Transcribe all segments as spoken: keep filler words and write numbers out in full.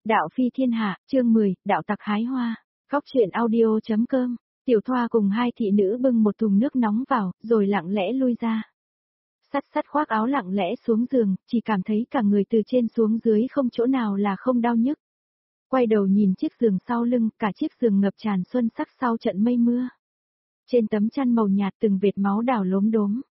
Đạo phi thiên hạ, chương mười, đạo tặc hái hoa. Góc truyện audio.com. Tiểu Thoa cùng hai thị nữ bưng một thùng nước nóng vào, rồi lặng lẽ lui ra. Sắt sắt khoác áo lặng lẽ xuống giường, chỉ cảm thấy cả người từ trên xuống dưới không chỗ nào là không đau nhức. Quay đầu nhìn chiếc giường sau lưng, cả chiếc giường ngập tràn xuân sắc sau trận mây mưa. Trên tấm chăn màu nhạt từng vệt máu đảo lốm đốm.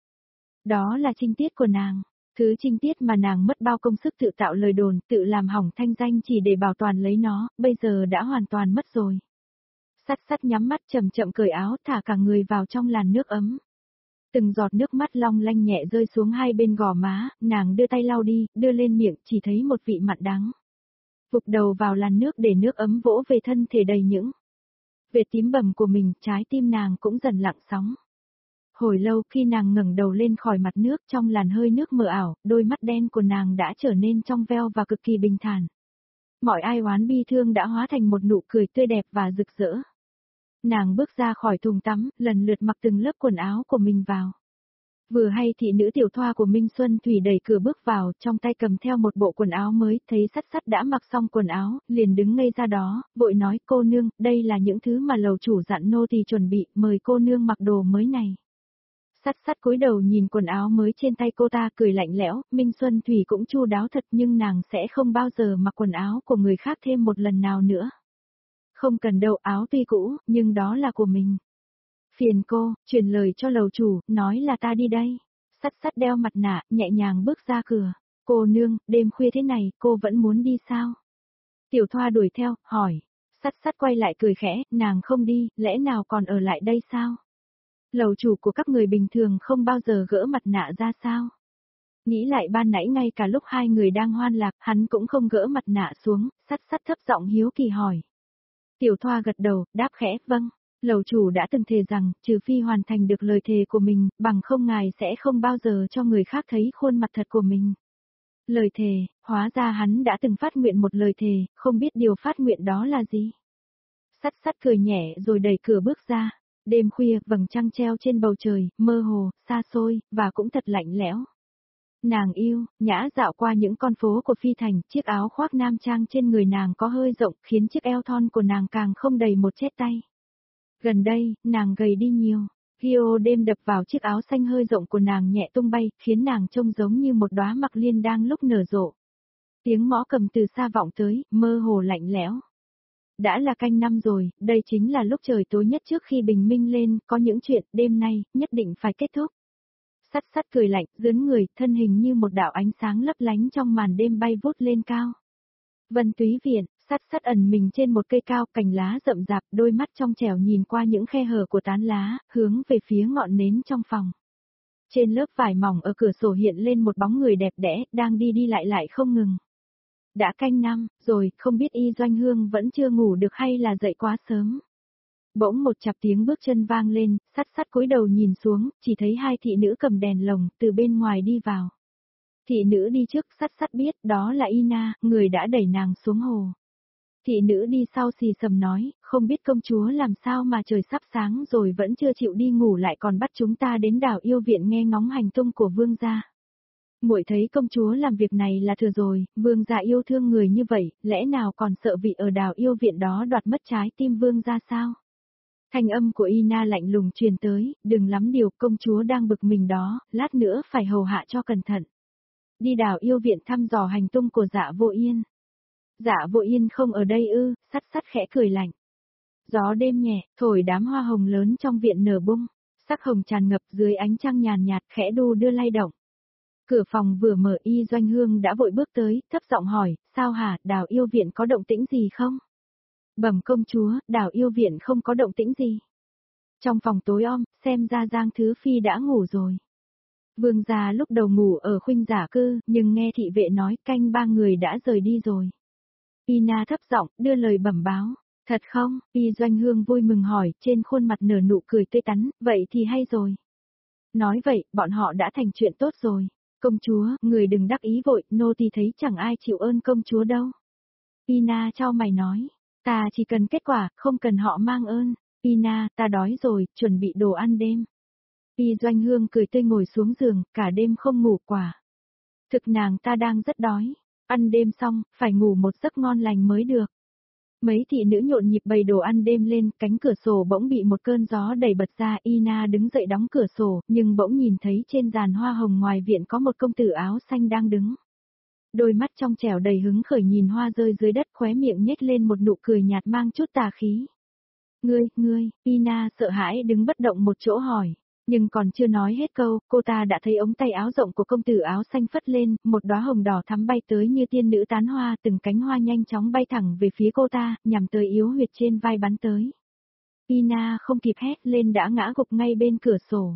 Đó là trinh tiết của nàng. Thứ trinh tiết mà nàng mất bao công sức tự tạo lời đồn, tự làm hỏng thanh danh chỉ để bảo toàn lấy nó, bây giờ đã hoàn toàn mất rồi. Sắt sắt nhắm mắt chậm chậm cởi áo, thả cả người vào trong làn nước ấm. Từng giọt nước mắt long lanh nhẹ rơi xuống hai bên gò má, nàng đưa tay lau đi, đưa lên miệng, chỉ thấy một vị mặn đắng. Vụt đầu vào làn nước để nước ấm vỗ về thân thể đầy những vệt tím bầm của mình, trái tim nàng cũng dần lặng sóng. Hồi lâu khi nàng ngẩng đầu lên khỏi mặt nước, trong làn hơi nước mờ ảo, đôi mắt đen của nàng đã trở nên trong veo và cực kỳ bình thản. Mọi ai oán bi thương đã hóa thành một nụ cười tươi đẹp và rực rỡ. Nàng bước ra khỏi thùng tắm, lần lượt mặc từng lớp quần áo của mình vào. Vừa hay thị nữ Tiểu Thoa của Minh Xuân Thủy đẩy cửa bước vào, trong tay cầm theo một bộ quần áo mới, thấy Sắt Sắt đã mặc xong quần áo, liền đứng ngây ra đó, vội nói: "Cô nương, đây là những thứ mà lầu chủ dặn nô tỳ chuẩn bị, mời cô nương mặc đồ mới này." Sắt Sắt cúi đầu nhìn quần áo mới trên tay cô ta, cười lạnh lẽo. Minh Xuân Thủy cũng chu đáo thật, nhưng nàng sẽ không bao giờ mặc quần áo của người khác thêm một lần nào nữa. "Không cần đâu, áo tuy cũ, nhưng đó là của mình." "Phiền cô, truyền lời cho lầu chủ, nói là ta đi đây." Sắt Sắt đeo mặt nạ, nhẹ nhàng bước ra cửa. "Cô nương, đêm khuya thế này, cô vẫn muốn đi sao?" Tiểu Thoa đuổi theo, hỏi. Sắt Sắt quay lại cười khẽ, nàng không đi, lẽ nào còn ở lại đây sao? Lầu chủ của các người bình thường không bao giờ gỡ mặt nạ ra sao? Nghĩ lại ban nãy ngay cả lúc hai người đang hoan lạc, hắn cũng không gỡ mặt nạ xuống. Sắt Sắt thấp giọng hiếu kỳ hỏi. Tiểu Thoa gật đầu, đáp khẽ, vâng. Lầu chủ đã từng thề rằng, trừ phi hoàn thành được lời thề của mình, bằng không ngài sẽ không bao giờ cho người khác thấy khuôn mặt thật của mình. Lời thề, hóa ra hắn đã từng phát nguyện một lời thề, không biết điều phát nguyện đó là gì. Sắt Sắt cười nhẹ rồi đẩy cửa bước ra. Đêm khuya, vầng trăng treo trên bầu trời, mơ hồ, xa xôi, và cũng thật lạnh lẽo. Nàng yêu, nhã dạo qua những con phố của Phi Thành, chiếc áo khoác nam trang trên người nàng có hơi rộng, khiến chiếc eo thon của nàng càng không đầy một chét tay. Gần đây, nàng gầy đi nhiều. Gio đêm đập vào chiếc áo xanh hơi rộng của nàng nhẹ tung bay, khiến nàng trông giống như một đóa mặc liên đang lúc nở rộ. Tiếng mõ cầm từ xa vọng tới, mơ hồ lạnh lẽo. Đã là canh năm rồi, đây chính là lúc trời tối nhất trước khi bình minh lên, có những chuyện, đêm nay, nhất định phải kết thúc. Sắt Sắt cười lạnh, dướn người, thân hình như một đạo ánh sáng lấp lánh trong màn đêm bay vút lên cao. Vân Túy Viện, Sắt Sắt ẩn mình trên một cây cao, cành lá rậm rạp, đôi mắt trong trẻo nhìn qua những khe hở của tán lá, hướng về phía ngọn nến trong phòng. Trên lớp vải mỏng ở cửa sổ hiện lên một bóng người đẹp đẽ, đang đi đi lại lại không ngừng. Đã canh năm, rồi, không biết Y Doanh Hương vẫn chưa ngủ được hay là dậy quá sớm. Bỗng một chặp tiếng bước chân vang lên, Sắt Sắt cúi đầu nhìn xuống, chỉ thấy hai thị nữ cầm đèn lồng, từ bên ngoài đi vào. Thị nữ đi trước, Sắt Sắt biết, đó là Ina, người đã đẩy nàng xuống hồ. Thị nữ đi sau xì sầm nói, không biết công chúa làm sao mà trời sắp sáng rồi vẫn chưa chịu đi ngủ, lại còn bắt chúng ta đến Đào Yêu Viện nghe ngóng hành tung của vương gia. Muội thấy công chúa làm việc này là thừa rồi, vương gia yêu thương người như vậy, lẽ nào còn sợ vị ở Đào Yêu Viện đó đoạt mất trái tim vương gia sao? Thanh âm của Ina lạnh lùng truyền tới, đừng lắm điều, công chúa đang bực mình đó, lát nữa phải hầu hạ cho cẩn thận. Đi Đào Yêu Viện thăm dò hành tung của Dạ Vô Yên. Dạ Vô Yên không ở đây ư? Sắt Sắt khẽ cười lạnh. Gió đêm nhẹ, thổi đám hoa hồng lớn trong viện nở bung, sắc hồng tràn ngập dưới ánh trăng nhàn nhạt, khẽ đu đưa lay động. Cửa phòng vừa mở, Y Doanh Hương đã vội bước tới, thấp giọng hỏi, sao hả, Đào Yêu Viện có động tĩnh gì không? Bẩm công chúa, Đào Yêu Viện không có động tĩnh gì. Trong phòng tối om, xem ra Giang Thứ Phi đã ngủ rồi. Vương gia lúc đầu ngủ ở khuynh giả cư, nhưng nghe thị vệ nói canh ba người đã rời đi rồi. Ina thấp giọng, đưa lời bẩm báo. Thật không? Y Doanh Hương vui mừng hỏi, trên khuôn mặt nở nụ cười tươi tắn, vậy thì hay rồi. Nói vậy, bọn họ đã thành chuyện tốt rồi. Công chúa, người đừng đắc ý vội, nô tỳ thấy chẳng ai chịu ơn công chúa đâu. Ina chau mày nói, ta chỉ cần kết quả, không cần họ mang ơn. Ina, ta đói rồi, chuẩn bị đồ ăn đêm. Y Doanh Hương cười tươi ngồi xuống giường, cả đêm không ngủ quả. Thực nàng ta đang rất đói. Ăn đêm xong, phải ngủ một giấc ngon lành mới được. Mấy thị nữ nhộn nhịp bày đồ ăn đêm lên, cánh cửa sổ bỗng bị một cơn gió đẩy bật ra, Ina đứng dậy đóng cửa sổ, nhưng bỗng nhìn thấy trên giàn hoa hồng ngoài viện có một công tử áo xanh đang đứng. Đôi mắt trong trẻo đầy hứng khởi nhìn hoa rơi dưới đất, khóe miệng nhếch lên một nụ cười nhạt mang chút tà khí. Ngươi, ngươi, Ina sợ hãi đứng bất động một chỗ hỏi. Nhưng còn chưa nói hết câu, cô ta đã thấy ống tay áo rộng của công tử áo xanh phất lên, một đóa hồng đỏ thắm bay tới như tiên nữ tán hoa, từng cánh hoa nhanh chóng bay thẳng về phía cô ta, nhằm tới yếu huyệt trên vai bắn tới. Ina không kịp hét lên đã ngã gục ngay bên cửa sổ.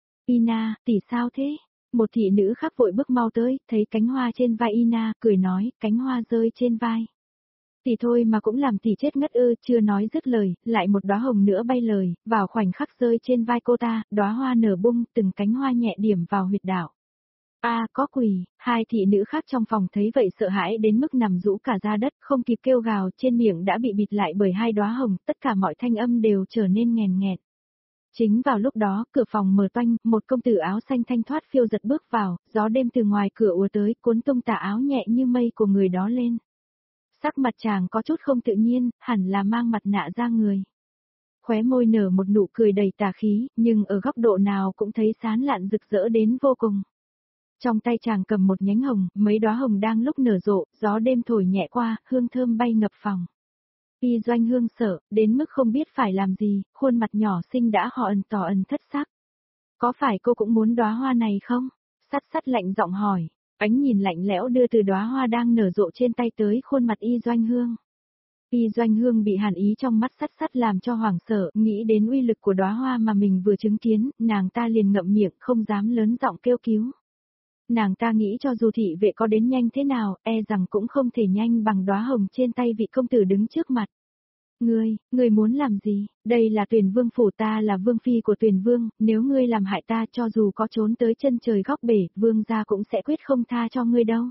Ina, tỷ sao thế? Một thị nữ khác vội bước mau tới, thấy cánh hoa trên vai Ina, cười nói, cánh hoa rơi trên vai. Tỷ thôi mà cũng làm tỷ chết ngất ư, chưa nói dứt lời, lại một đóa hồng nữa bay lời, vào khoảnh khắc rơi trên vai cô ta, đóa hoa nở bung, từng cánh hoa nhẹ điểm vào huyệt đạo. A, à, có quỷ, hai thị nữ khác trong phòng thấy vậy sợ hãi đến mức nằm rũ cả ra đất, không kịp kêu gào, trên miệng đã bị bịt lại bởi hai đóa hồng, tất cả mọi thanh âm đều trở nên nghèn nghẹt. Chính vào lúc đó, cửa phòng mở toanh, một công tử áo xanh thanh thoát phiêu giật bước vào, gió đêm từ ngoài cửa ùa tới, cuốn tung tà áo nhẹ như mây của người đó lên. Sắc mặt chàng có chút không tự nhiên, hẳn là mang mặt nạ ra người. Khóe môi nở một nụ cười đầy tà khí, nhưng ở góc độ nào cũng thấy sán lạn rực rỡ đến vô cùng. Trong tay chàng cầm một nhánh hồng, mấy đóa hồng đang lúc nở rộ, gió đêm thổi nhẹ qua, hương thơm bay ngập phòng. Y Doanh Hương sợ, đến mức không biết phải làm gì, khuôn mặt nhỏ xinh đã họ ẩn tỏ ẩn thất sắc. Có phải cô cũng muốn đóa hoa này không? Sắt sắt lạnh giọng hỏi. Ánh nhìn lạnh lẽo đưa từ đóa hoa đang nở rộ trên tay tới khuôn mặt Y Doanh Hương. Y Doanh Hương bị hàn ý trong mắt sắt sắt làm cho hoảng sợ, nghĩ đến uy lực của đóa hoa mà mình vừa chứng kiến, nàng ta liền ngậm miệng không dám lớn giọng kêu cứu. Nàng ta nghĩ cho dù thị vệ có đến nhanh thế nào, e rằng cũng không thể nhanh bằng đóa hồng trên tay vị công tử đứng trước mặt. Ngươi, ngươi muốn làm gì? Đây là Tuyền Vương phủ, ta là vương phi của Tuyền Vương, nếu ngươi làm hại ta cho dù có trốn tới chân trời góc bể, vương gia cũng sẽ quyết không tha cho ngươi đâu.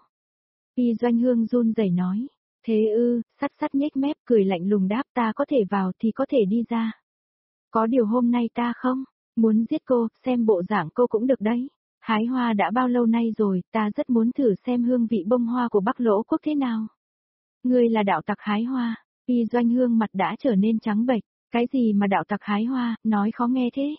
Y Doanh Hương run rẩy nói, thế ư, sắt sắt nhếch mép cười lạnh lùng đáp, ta có thể vào thì có thể đi ra. Có điều hôm nay ta không, muốn giết cô, xem bộ dạng cô cũng được đấy. Hái hoa đã bao lâu nay rồi, ta rất muốn thử xem hương vị bông hoa của Bắc Lỗ Quốc thế nào. Ngươi là đạo tặc hái hoa. Y Doanh Hương mặt đã trở nên trắng bệch, cái gì mà đạo tặc hái hoa, nói khó nghe thế.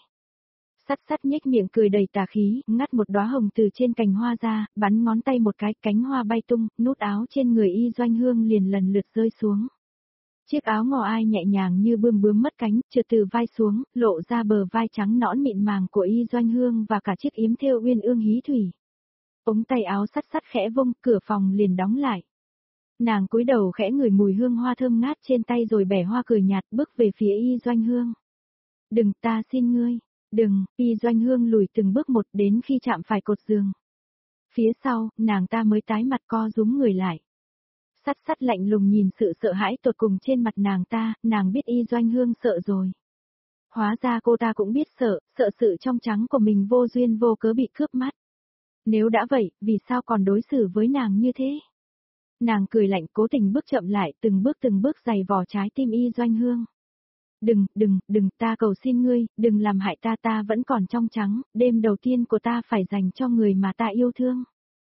Sắt sắt nhếch miệng cười đầy tà khí, ngắt một đóa hồng từ trên cành hoa ra, bắn ngón tay một cái, cánh hoa bay tung, nút áo trên người Y Doanh Hương liền lần lượt rơi xuống. Chiếc áo ngò ai nhẹ nhàng như bươm bướm mất cánh, trượt từ vai xuống, lộ ra bờ vai trắng nõn mịn màng của Y Doanh Hương và cả chiếc yếm thêu uyên ương hí thủy. Ống tay áo sắt sắt khẽ vung, cửa phòng liền đóng lại. Nàng cúi đầu khẽ ngửi mùi hương hoa thơm ngát trên tay rồi bẻ hoa cười nhạt bước về phía Y Doanh Hương. Đừng, ta xin ngươi, đừng, Y Doanh Hương lùi từng bước một đến khi chạm phải cột giường. Phía sau, nàng ta mới tái mặt co rúm người lại. Sắt sắt lạnh lùng nhìn sự sợ hãi tột cùng trên mặt nàng ta, nàng biết Y Doanh Hương sợ rồi. Hóa ra cô ta cũng biết sợ, sợ sự trong trắng của mình vô duyên vô cớ bị cướp mắt. Nếu đã vậy, vì sao còn đối xử với nàng như thế? Nàng cười lạnh cố tình bước chậm lại, từng bước từng bước giày vò trái tim Y Doanh Hương. Đừng, đừng, đừng, ta cầu xin ngươi, đừng làm hại ta, ta vẫn còn trong trắng, đêm đầu tiên của ta phải dành cho người mà ta yêu thương.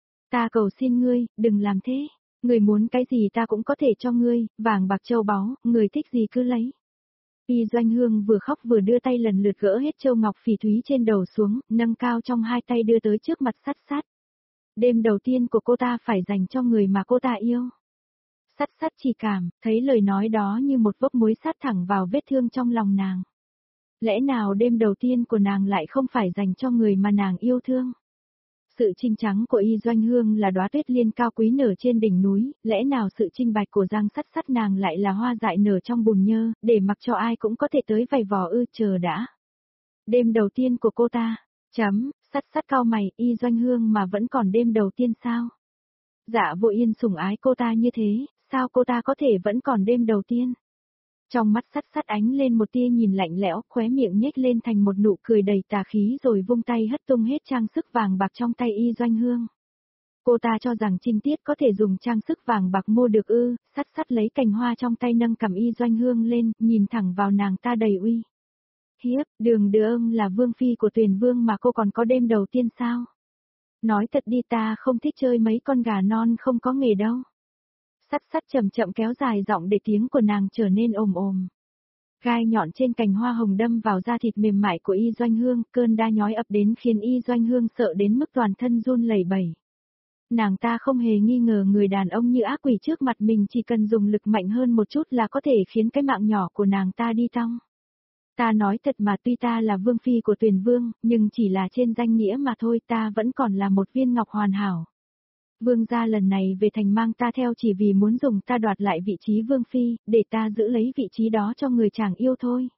Ta cầu xin ngươi, đừng làm thế, người muốn cái gì ta cũng có thể cho ngươi, vàng bạc châu báu, người thích gì cứ lấy. Y Doanh Hương vừa khóc vừa đưa tay lần lượt gỡ hết châu ngọc phỉ thúy trên đầu xuống, nâng cao trong hai tay đưa tới trước mặt sắt sắt. Đêm đầu tiên của cô ta phải dành cho người mà cô ta yêu. Sắt sắt chỉ cảm, thấy lời nói đó như một vốc muối sát thẳng vào vết thương trong lòng nàng. Lẽ nào đêm đầu tiên của nàng lại không phải dành cho người mà nàng yêu thương? Sự trinh trắng của Y Doanh Hương là đóa tuyết liên cao quý nở trên đỉnh núi, lẽ nào sự trinh bạch của Giang sắt sắt nàng lại là hoa dại nở trong bùn nhơ, để mặc cho ai cũng có thể tới vầy vò ư? Chờ đã. Đêm đầu tiên của cô ta, chấm, sắt sắt cau mày, Y Doanh Hương mà vẫn còn đêm đầu tiên sao? Dạ Vô Yên sủng ái cô ta như thế, sao cô ta có thể vẫn còn đêm đầu tiên? Trong mắt sắt sắt ánh lên một tia nhìn lạnh lẽo, khóe miệng nhếch lên thành một nụ cười đầy tà khí rồi vung tay hất tung hết trang sức vàng bạc trong tay Y Doanh Hương. Cô ta cho rằng Trinh Tiết có thể dùng trang sức vàng bạc mua được ư? Sắt sắt lấy cành hoa trong tay nâng cầm Y Doanh Hương lên, nhìn thẳng vào nàng ta đầy uy hiếp, đường đường là vương phi của Tuyền Vương mà cô còn có đêm đầu tiên sao? Nói thật đi, ta không thích chơi mấy con gà non không có nghề đâu. Sắt sắt chậm chậm kéo dài giọng để tiếng của nàng trở nên ồm ồm. Gai nhọn trên cành hoa hồng đâm vào da thịt mềm mại của Y Doanh Hương, cơn đa nhói ập đến khiến Y Doanh Hương sợ đến mức toàn thân run lẩy bẩy. Nàng ta không hề nghi ngờ người đàn ông như ác quỷ trước mặt mình chỉ cần dùng lực mạnh hơn một chút là có thể khiến cái mạng nhỏ của nàng ta đi tong. Ta nói thật mà, tuy ta là vương phi của Tuyền Vương, nhưng chỉ là trên danh nghĩa mà thôi, ta vẫn còn là một viên ngọc hoàn hảo. Vương gia lần này về thành mang ta theo chỉ vì muốn dùng ta đoạt lại vị trí vương phi, để ta giữ lấy vị trí đó cho người chàng yêu thôi.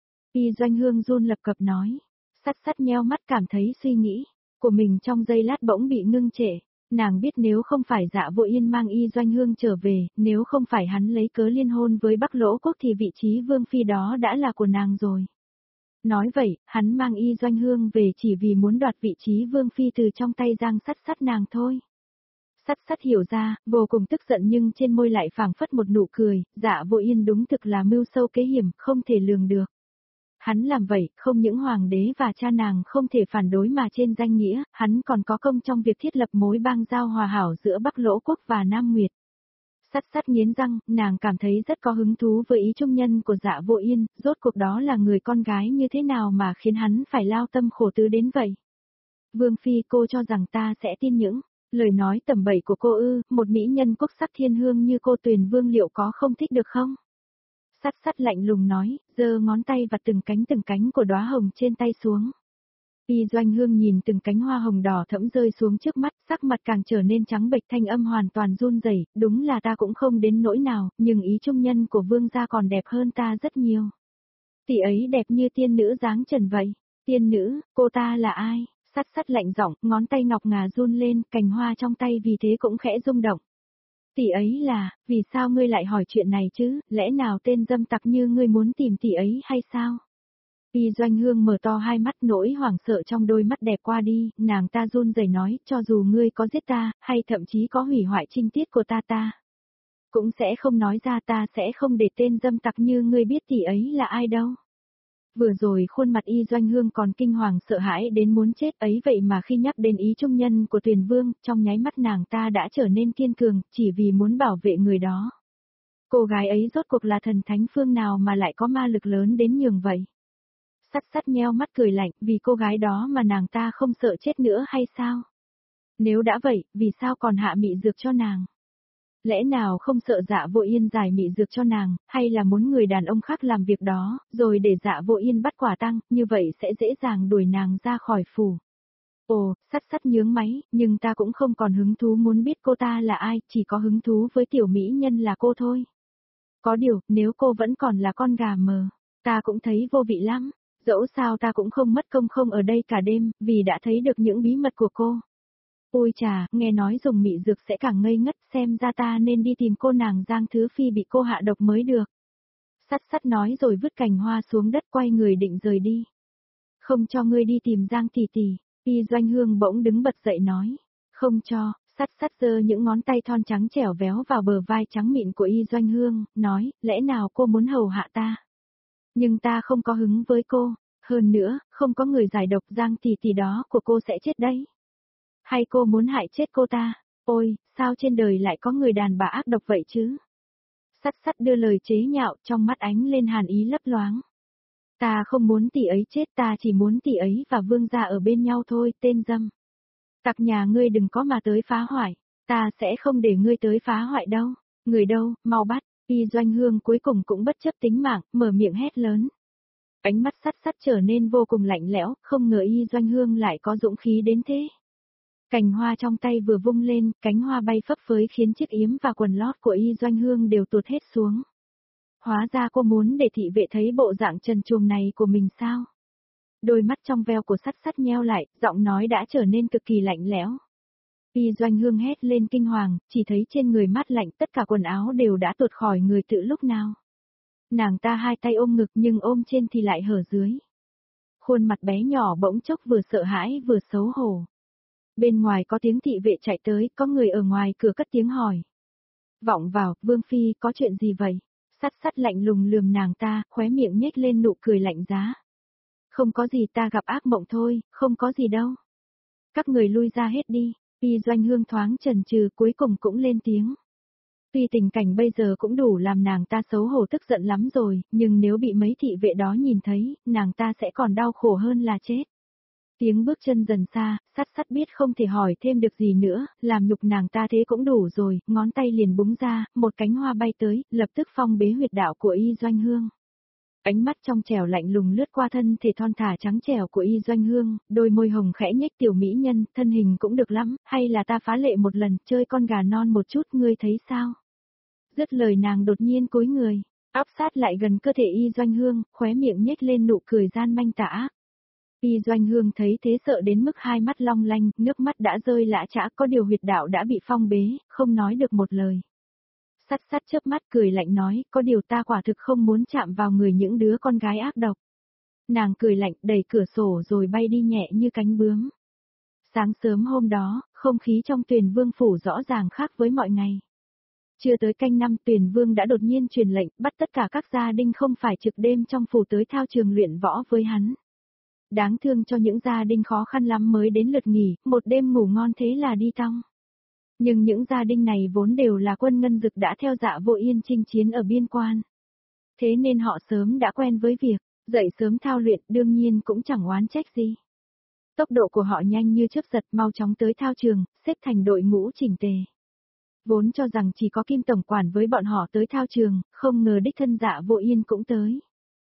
Y Doanh Hương run lập cập nói, sắt sắt nheo mắt cảm thấy suy nghĩ của mình trong giây lát bỗng bị ngưng trệ. Nàng biết nếu không phải Dạ Vô Yên mang Y Doanh Hương trở về, nếu không phải hắn lấy cớ liên hôn với Bắc Lỗ Quốc thì vị trí vương phi đó đã là của nàng rồi. Nói vậy, hắn mang Y Doanh Hương về chỉ vì muốn đoạt vị trí vương phi từ trong tay Giang Sắt Sắt nàng thôi. Sắt Sắt hiểu ra, vô cùng tức giận nhưng trên môi lại phảng phất một nụ cười, Dạ Vô Yên đúng thực là mưu sâu kế hiểm, không thể lường được. Hắn làm vậy, không những hoàng đế và cha nàng không thể phản đối mà trên danh nghĩa, hắn còn có công trong việc thiết lập mối bang giao hòa hảo giữa Bắc Lỗ Quốc và Nam Nguyệt. Sắt Sắt nghiến răng, nàng cảm thấy rất có hứng thú với ý trung nhân của Dạ Vô Yên, rốt cuộc đó là người con gái như thế nào mà khiến hắn phải lao tâm khổ tứ đến vậy. Vương Phi, cô cho rằng ta sẽ tin những lời nói tầm bậy của cô ư, một mỹ nhân quốc sắc thiên hương như cô Tuyền Vương liệu có không thích được không? Sắt Sắt lạnh lùng nói, giơ ngón tay vặt từng cánh từng cánh của đóa hồng trên tay xuống. Y Doanh Hương nhìn từng cánh hoa hồng đỏ thẫm rơi xuống trước mắt, sắc mặt càng trở nên trắng bệch, thanh âm hoàn toàn run rẩy, đúng là ta cũng không đến nỗi nào, nhưng ý trung nhân của vương gia còn đẹp hơn ta rất nhiều. Tỷ ấy đẹp như tiên nữ dáng trần vậy. Tiên nữ, cô ta là ai? Sắt Sắt lạnh giọng, ngón tay ngọc ngà run lên, cành hoa trong tay vì thế cũng khẽ rung động. Tỷ ấy là, vì sao ngươi lại hỏi chuyện này chứ, lẽ nào tên dâm tặc như ngươi muốn tìm tỷ ấy hay sao? Y Doanh Hương mở to hai mắt, nỗi hoảng sợ trong đôi mắt đẹp qua đi, nàng ta run rẩy nói, cho dù ngươi có giết ta, hay thậm chí có hủy hoại trinh tiết của ta ta. Cũng sẽ không nói ra, ta sẽ không để tên dâm tặc như ngươi biết tỷ ấy là ai đâu. Vừa rồi khuôn mặt Y Doanh Hương còn kinh hoàng sợ hãi đến muốn chết ấy, vậy mà khi nhắc đến ý trung nhân của Tuyền Vương, trong nháy mắt nàng ta đã trở nên kiên cường, chỉ vì muốn bảo vệ người đó. Cô gái ấy rốt cuộc là thần thánh phương nào mà lại có ma lực lớn đến nhường vậy? Sắt Sắt nheo mắt cười lạnh, vì cô gái đó mà nàng ta không sợ chết nữa hay sao? Nếu đã vậy, vì sao còn hạ mị dược cho nàng? Lẽ nào không sợ Dạ Vô Yên giải mị dược cho nàng, hay là muốn người đàn ông khác làm việc đó, rồi để Dạ Vô Yên bắt quả tang, như vậy sẽ dễ dàng đuổi nàng ra khỏi phủ. Ồ, Sắt Sắt nhướng máy, nhưng ta cũng không còn hứng thú muốn biết cô ta là ai, chỉ có hứng thú với tiểu mỹ nhân là cô thôi. Có điều, nếu cô vẫn còn là con gà mờ, ta cũng thấy vô vị lắm, dẫu sao ta cũng không mất công không ở đây cả đêm, vì đã thấy được những bí mật của cô. Ôi chà, nghe nói dùng mị dược sẽ càng ngây ngất, xem ra ta nên đi tìm cô nàng Giang Thứ Phi bị cô hạ độc mới được. Sắt Sắt nói rồi vứt cành hoa xuống đất, quay người định rời đi. Không cho ngươi đi tìm Giang tỷ tỷ. Y Doanh Hương bỗng đứng bật dậy nói. Không cho. Sắt Sắt giơ những ngón tay thon trắng trẻo véo vào bờ vai trắng mịn của Y Doanh Hương, nói, lẽ nào cô muốn hầu hạ ta? Nhưng ta không có hứng với cô. Hơn nữa, không có người giải độc Giang tỷ tỷ đó của cô sẽ chết đấy. Hay cô muốn hại chết cô ta? Ôi, sao trên đời lại có người đàn bà ác độc vậy chứ? Sắt Sắt đưa lời chế nhạo, trong mắt ánh lên hàn ý lấp loáng. Ta không muốn tỷ ấy chết, ta chỉ muốn tỷ ấy và vương gia ở bên nhau thôi, tên dâm. Tặc nhà ngươi đừng có mà tới phá hoại, ta sẽ không để ngươi tới phá hoại đâu. Người đâu, mau bắt. Y Doanh Hương cuối cùng cũng bất chấp tính mạng, mở miệng hét lớn. Ánh mắt Sắt Sắt trở nên vô cùng lạnh lẽo, không ngờ Y Doanh Hương lại có dũng khí đến thế. Cành hoa trong tay vừa vung lên, cánh hoa bay phấp phới khiến chiếc yếm và quần lót của Y Doanh Hương đều tuột hết xuống. Hóa ra cô muốn để thị vệ thấy bộ dạng trần truồng này của mình sao? Đôi mắt trong veo của Sắt Sắt nheo lại, giọng nói đã trở nên cực kỳ lạnh lẽo. Y Doanh Hương hét lên kinh hoàng, chỉ thấy trên người mát lạnh, tất cả quần áo đều đã tuột khỏi người từ lúc nào. Nàng ta hai tay ôm ngực nhưng ôm trên thì lại hở dưới. Khuôn mặt bé nhỏ bỗng chốc vừa sợ hãi vừa xấu hổ. Bên ngoài có tiếng thị vệ chạy tới, có người ở ngoài cửa cất tiếng hỏi. Vọng vào, Vương Phi, có chuyện gì vậy? Sắt Sắt lạnh lùng lườm nàng ta, khóe miệng nhếch lên nụ cười lạnh giá. Không có gì, ta gặp ác mộng thôi, không có gì đâu. Các người lui ra hết đi, Y Doanh Hương thoáng chần chừ cuối cùng cũng lên tiếng. Tuy tình cảnh bây giờ cũng đủ làm nàng ta xấu hổ tức giận lắm rồi, nhưng nếu bị mấy thị vệ đó nhìn thấy, nàng ta sẽ còn đau khổ hơn là chết. Tiếng bước chân dần xa, sắt sắt biết không thể hỏi thêm được gì nữa, làm nhục nàng ta thế cũng đủ rồi, ngón tay liền búng ra, một cánh hoa bay tới, lập tức phong bế huyệt đạo của Y Doanh Hương. Ánh mắt trong trẻo lạnh lùng lướt qua thân thể thon thả trắng trẻo của Y Doanh Hương, đôi môi hồng khẽ nhếch tiểu mỹ nhân, thân hình cũng được lắm, hay là ta phá lệ một lần, chơi con gà non một chút, ngươi thấy sao? Dứt lời nàng đột nhiên cúi người, áp sát lại gần cơ thể Y Doanh Hương, khóe miệng nhếch lên nụ cười gian manh tả. Y Doanh Hương thấy thế sợ đến mức hai mắt long lanh, nước mắt đã rơi lã chã, có điều huyệt đạo đã bị phong bế, không nói được một lời. Sắt sắt chớp mắt cười lạnh nói, có điều ta quả thực không muốn chạm vào người những đứa con gái ác độc. Nàng cười lạnh đẩy cửa sổ rồi bay đi nhẹ như cánh bướm. Sáng sớm hôm đó, không khí trong Tuyền Vương phủ rõ ràng khác với mọi ngày. Chưa tới canh năm Tuyền Vương đã đột nhiên truyền lệnh bắt tất cả các gia đình không phải trực đêm trong phủ tới thao trường luyện võ với hắn. Đáng thương cho những gia đình khó khăn lắm mới đến lượt nghỉ, một đêm ngủ ngon thế là đi tong. Nhưng những gia đình này vốn đều là quân ngân dực đã theo Dạ Vô Yên chinh chiến ở biên quan. Thế nên họ sớm đã quen với việc dậy sớm thao luyện, đương nhiên cũng chẳng oán trách gì. Tốc độ của họ nhanh như chớp giật, mau chóng tới thao trường, xếp thành đội ngũ chỉnh tề. Vốn cho rằng chỉ có Kim tổng quản với bọn họ tới thao trường, không ngờ đích thân Dạ Vô Yên cũng tới.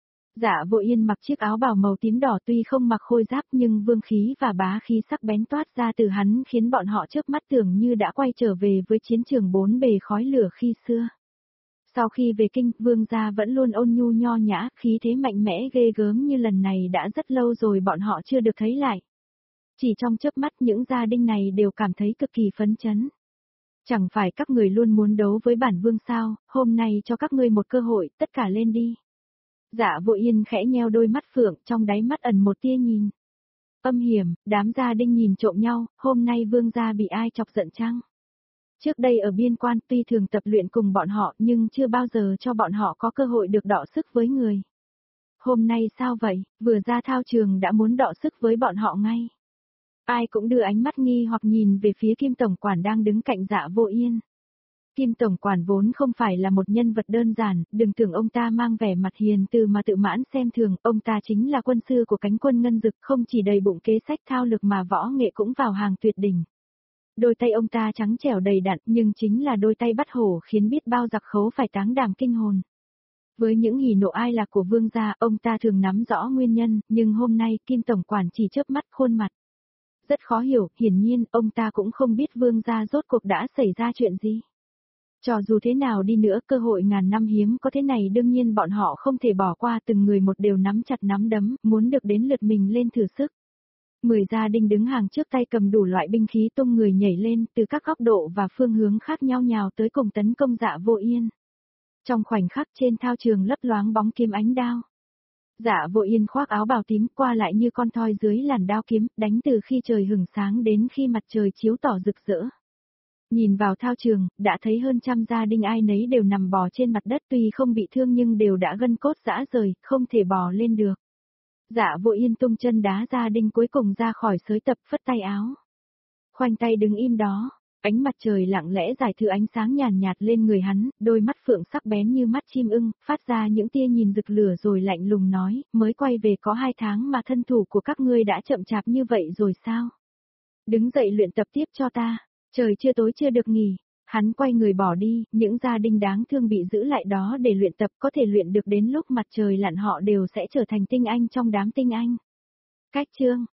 Dạ Vô Yên mặc chiếc áo bào màu tím đỏ, tuy không mặc khôi giáp nhưng vương khí và bá khí sắc bén toát ra từ hắn khiến bọn họ chớp mắt tưởng như đã quay trở về với chiến trường bốn bề khói lửa khi xưa. Sau khi về kinh, vương gia vẫn luôn ôn nhu nho nhã, khí thế mạnh mẽ ghê gớm như lần này đã rất lâu rồi bọn họ chưa được thấy lại. Chỉ trong chớp mắt những gia đình này đều cảm thấy cực kỳ phấn chấn. Chẳng phải các người luôn muốn đấu với bản vương sao, hôm nay cho các ngươi một cơ hội, tất cả lên đi. Dạ Vô Yên khẽ nheo đôi mắt phượng, trong đáy mắt ẩn một tia nhìn. Âm hiểm, đám gia đình nhìn trộm nhau, hôm nay vương gia bị ai chọc giận chăng? Trước đây ở biên quan tuy thường tập luyện cùng bọn họ nhưng chưa bao giờ cho bọn họ có cơ hội được đọ sức với người. Hôm nay sao vậy, vừa ra thao trường đã muốn đọ sức với bọn họ ngay. Ai cũng đưa ánh mắt nghi hoặc nhìn về phía Kim tổng quản đang đứng cạnh Dạ Vô Yên. Kim tổng quản vốn không phải là một nhân vật đơn giản, đừng tưởng ông ta mang vẻ mặt hiền từ mà tự mãn xem thường, ông ta chính là quân sư của cánh quân ngân dực, không chỉ đầy bụng kế sách thao lược mà võ nghệ cũng vào hàng tuyệt đỉnh. Đôi tay ông ta trắng trẻo đầy đặn, nhưng chính là đôi tay bắt hổ khiến biết bao giặc khấu phải táng đảm kinh hồn. Với những hỉ nộ ai lạc của vương gia, ông ta thường nắm rõ nguyên nhân, nhưng hôm nay Kim tổng quản chỉ chớp mắt khuôn mặt. Rất khó hiểu, hiển nhiên ông ta cũng không biết vương gia rốt cuộc đã xảy ra chuyện gì. Cho dù thế nào đi nữa, cơ hội ngàn năm hiếm có thế này đương nhiên bọn họ không thể bỏ qua, từng người một đều nắm chặt nắm đấm, muốn được đến lượt mình lên thử sức. Mười gia đình đứng hàng trước tay cầm đủ loại binh khí tung người nhảy lên từ các góc độ và phương hướng khác nhau nhào tới cùng tấn công Dạ Vô Yên. Trong khoảnh khắc trên thao trường lấp loáng bóng kiếm ánh đao. Dạ Vô Yên khoác áo bào tím qua lại như con thoi dưới làn đao kiếm, đánh từ khi trời hửng sáng đến khi mặt trời chiếu tỏ rực rỡ. Nhìn vào thao trường, đã thấy hơn trăm gia đình ai nấy đều nằm bò trên mặt đất, tuy không bị thương nhưng đều đã gân cốt rã rời, không thể bò lên được. Dạ Vô Yên tung chân đá gia đình cuối cùng ra khỏi sới tập, phất tay áo. Khoanh tay đứng im đó, ánh mặt trời lặng lẽ giải thứ ánh sáng nhàn nhạt, nhạt lên người hắn, đôi mắt phượng sắc bén như mắt chim ưng, phát ra những tia nhìn rực lửa rồi lạnh lùng nói, mới quay về có hai tháng mà thân thủ của các ngươi đã chậm chạp như vậy rồi sao? Đứng dậy luyện tập tiếp cho ta. Trời chưa tối chưa được nghỉ, hắn quay người bỏ đi, những gia đình đáng thương bị giữ lại đó để luyện tập có thể luyện được đến lúc mặt trời lặn họ đều sẽ trở thành tinh anh trong đám tinh anh. Cách chương